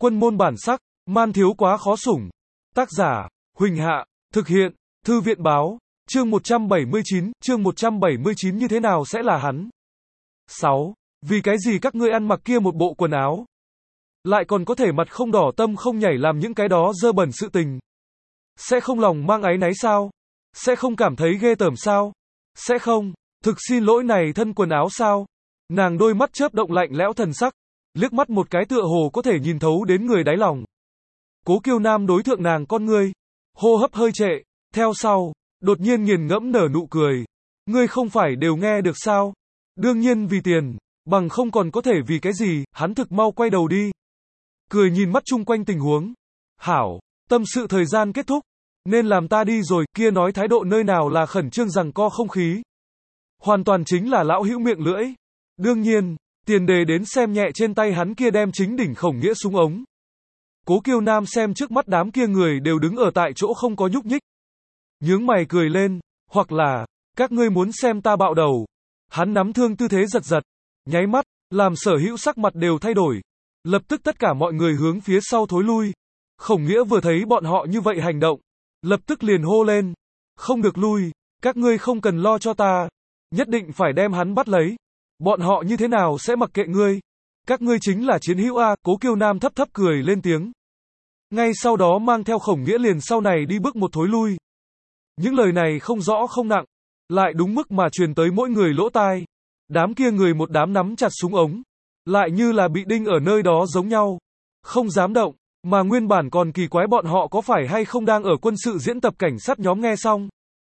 Quân môn bản sắc, man thiếu quá khó sủng. Tác giả, Huỳnh Hạ, thực hiện, Thư viện báo, chương 179 như thế nào sẽ là hắn? 6. Vì cái gì các ngươi ăn mặc kia một bộ quần áo? Lại còn có thể mặt không đỏ tâm không nhảy làm những cái đó dơ bẩn sự tình. Sẽ không lòng mang áy náy sao? Sẽ không cảm thấy ghê tởm sao? Sẽ không, thực xin lỗi này thân quần áo sao? Nàng đôi mắt chớp động lạnh lẽo thần sắc, liếc mắt một cái tựa hồ có thể nhìn thấu đến người đáy lòng. Cố Kiêu Nam đối thượng nàng con ngươi, hô hấp hơi trệ, theo sau, đột nhiên nghiền ngẫm nở nụ cười. Ngươi không phải đều nghe được sao? Đương nhiên vì tiền, bằng không còn có thể vì cái gì, hắn thực mau quay đầu đi. Cười nhìn mắt chung quanh tình huống. Hảo, tâm sự thời gian kết thúc, nên làm ta đi rồi, kia nói thái độ nơi nào là khẩn trương giằng co không khí. Hoàn toàn chính là lão hữu miệng lưỡi. Đương nhiên, tiền đề đến xem nhẹ trên tay hắn kia đem chính đỉnh khổng nghĩa súng ống. Cố Kiêu Nam xem trước mắt đám kia người đều đứng ở tại chỗ không có nhúc nhích. Nhướng mày cười lên, hoặc là, các ngươi muốn xem ta bạo đầu. Hắn nắm thương tư thế giật giật, nháy mắt, làm sở hữu sắc mặt đều thay đổi. Lập tức tất cả mọi người hướng phía sau thối lui. Khổng nghĩa vừa thấy bọn họ như vậy hành động, lập tức liền hô lên. Không được lui, các ngươi không cần lo cho ta. Nhất định phải đem hắn bắt lấy. Bọn họ như thế nào sẽ mặc kệ ngươi? Các ngươi chính là chiến hữu A, Cố Kiêu Nam thấp thấp cười lên tiếng. Ngay sau đó mang theo khổng nghĩa liền sau này đi bước một thối lui. Những lời này không rõ không nặng, lại đúng mức mà truyền tới mỗi người lỗ tai. Đám kia người một đám nắm chặt súng ống, lại như là bị đinh ở nơi đó giống nhau. Không dám động, mà nguyên bản còn kỳ quái bọn họ có phải hay không đang ở quân sự diễn tập cảnh sát nhóm nghe xong.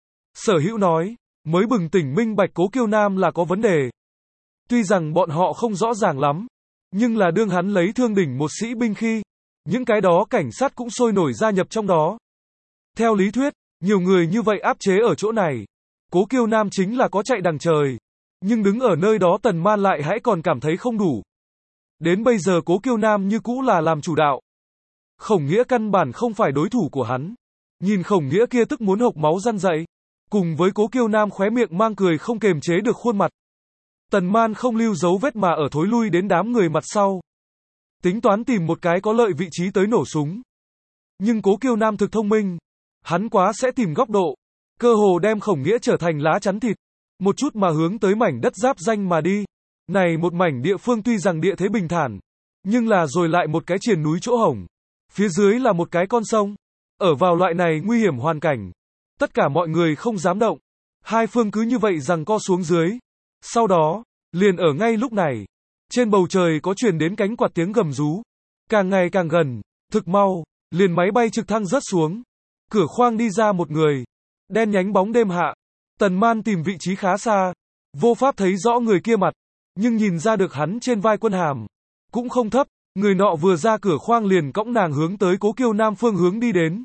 Sở hữu nói, mới bừng tỉnh minh bạch Cố Kiêu Nam là có vấn đề. Tuy rằng bọn họ không rõ ràng lắm, nhưng là đương hắn lấy thương đỉnh một sĩ binh khi, những cái đó cảnh sát cũng sôi nổi gia nhập trong đó. Theo lý thuyết, nhiều người như vậy áp chế ở chỗ này, Cố Kiêu Nam chính là có chạy đằng trời, nhưng đứng ở nơi đó Tần Man lại hãy còn cảm thấy không đủ. Đến bây giờ Cố Kiêu Nam như cũ là làm chủ đạo. Khổng nghĩa căn bản không phải đối thủ của hắn. Nhìn Khổng nghĩa kia tức muốn hộc máu răn dậy, cùng với Cố Kiêu Nam khóe miệng mang cười không kềm chế được khuôn mặt. Tần Man không lưu dấu vết mà ở thối lui đến đám người mặt sau. Tính toán tìm một cái có lợi vị trí tới nổ súng. Nhưng Cố Kiêu Nam thực thông minh. Hắn quá sẽ tìm góc độ. Cơ hồ đem Khổng nghĩa trở thành lá chắn thịt. Một chút mà hướng tới mảnh đất giáp danh mà đi. Này một mảnh địa phương tuy rằng địa thế bình thản, nhưng là rồi lại một cái triền núi chỗ hổng. Phía dưới là một cái con sông. Ở vào loại này nguy hiểm hoàn cảnh, tất cả mọi người không dám động. Hai phương cứ như vậy giằng co xuống dưới. Sau đó, liền ở ngay lúc này, trên bầu trời có truyền đến cánh quạt tiếng gầm rú. Càng ngày càng gần, thực mau, liền máy bay trực thăng rớt xuống. Cửa khoang đi ra một người, đen nhánh bóng đêm hạ. Tần Man tìm vị trí khá xa, vô pháp thấy rõ người kia mặt, nhưng nhìn ra được hắn trên vai quân hàm, cũng không thấp. Người nọ vừa ra cửa khoang liền cõng nàng hướng tới Cố Kiêu Nam phương hướng đi đến.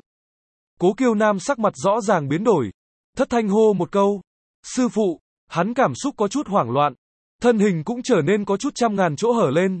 Cố Kiêu Nam sắc mặt rõ ràng biến đổi, thất thanh hô một câu, sư phụ. Hắn cảm xúc có chút hoảng loạn, thân hình cũng trở nên có chút trăm ngàn chỗ hở lên.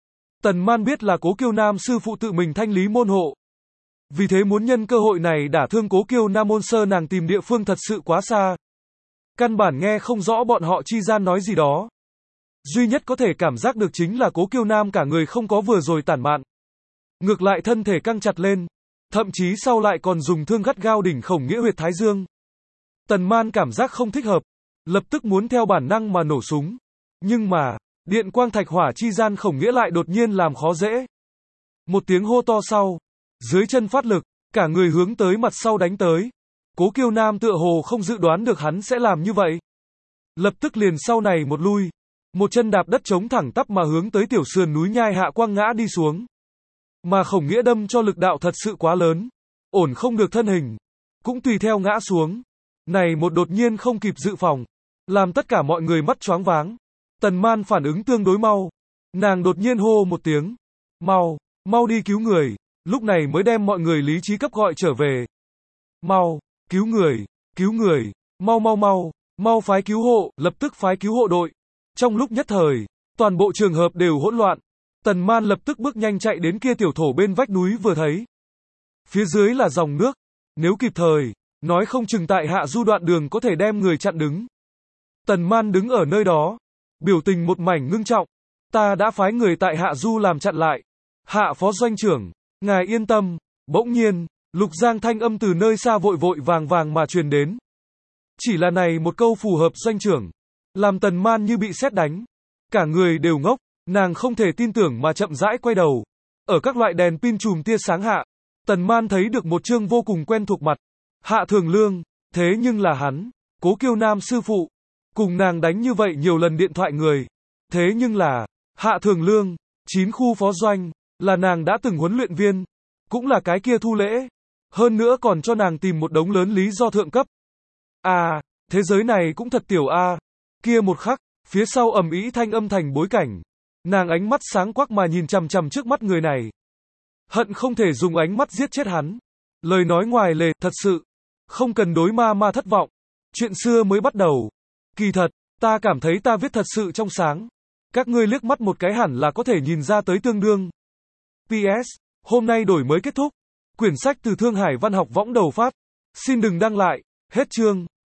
Tần Man biết là Cố Kiêu Nam sư phụ tự mình thanh lý môn hộ, vì thế muốn nhân cơ hội này đả thương Cố Kiêu Nam môn sơ nàng tìm địa phương thật sự quá xa. Căn bản nghe không rõ bọn họ chi gian nói gì đó. Duy nhất có thể cảm giác được chính là Cố Kiêu Nam cả người không có vừa rồi tản mạn. Ngược lại thân thể căng chặt lên, thậm chí sau lại còn dùng thương gắt gao đỉnh Khổng nghĩa huyệt thái dương. Tần Man cảm giác không thích hợp, lập tức muốn theo bản năng mà nổ súng. Nhưng mà, điện quang thạch hỏa chi gian Khổng nghĩa lại đột nhiên làm khó dễ. Một tiếng hô to sau, dưới chân phát lực, cả người hướng tới mặt sau đánh tới. Cố Kiêu Nam tựa hồ không dự đoán được hắn sẽ làm như vậy. Lập tức liền sau này một lui, một chân đạp đất chống thẳng tắp mà hướng tới tiểu sườn núi nhai hạ quăng ngã đi xuống. Mà Khổng nghĩa đâm cho lực đạo thật sự quá lớn, ổn không được thân hình, cũng tùy theo ngã xuống. Này một đột nhiên không kịp dự phòng, làm tất cả mọi người mắt choáng váng. Tần Man phản ứng tương đối mau. Nàng đột nhiên hô một tiếng. Mau, mau đi cứu người. Lúc này mới đem mọi người lý trí cấp gọi trở về. Mau, cứu người, mau mau mau, mau phái cứu hộ, lập tức phái cứu hộ đội. Trong lúc nhất thời, toàn bộ trường hợp đều hỗn loạn. Tần Man lập tức bước nhanh chạy đến kia tiểu thổ bên vách núi vừa thấy. Phía dưới là dòng nước. Nếu kịp thời, nói không chừng tại hạ du đoạn đường có thể đem người chặn đứng. Tần Man đứng ở nơi đó, biểu tình một mảnh ngưng trọng. Ta đã phái người tại hạ du làm chặn lại. Hạ phó doanh trưởng, ngài yên tâm. Bỗng nhiên, Lục Giang thanh âm từ nơi xa vội vội vàng vàng mà truyền đến. Chỉ là này một câu phù hợp doanh trưởng, làm Tần Man như bị sét đánh. Cả người đều ngốc, nàng không thể tin tưởng mà chậm rãi quay đầu. Ở các loại đèn pin chùm tia sáng hạ, Tần Man thấy được một trương vô cùng quen thuộc mặt. Hạ Thường Lương, thế nhưng là hắn, Cố Kiêu Nam sư phụ, cùng nàng đánh như vậy nhiều lần điện thoại người. Thế nhưng là, Hạ Thường Lương, 9 khu phó doanh, là nàng đã từng huấn luyện viên, cũng là cái kia Thu Lễ. Hơn nữa còn cho nàng tìm một đống lớn lý do thượng cấp. À, thế giới này cũng thật tiểu a. Kia một khắc, phía sau ầm ĩ thanh âm thành bối cảnh. Nàng ánh mắt sáng quắc mà nhìn chằm chằm trước mắt người này. Hận không thể dùng ánh mắt giết chết hắn. Lời nói ngoài lề, thật sự. Không cần đối ma thất vọng. Chuyện xưa mới bắt đầu. Kỳ thật, ta cảm thấy ta viết thật sự trong sáng. Các ngươi liếc mắt một cái hẳn là có thể nhìn ra tới tương đương. PS, hôm nay đổi mới kết thúc. Quyển sách từ Thương Hải Văn học võng đầu phát. Xin đừng đăng lại. Hết chương.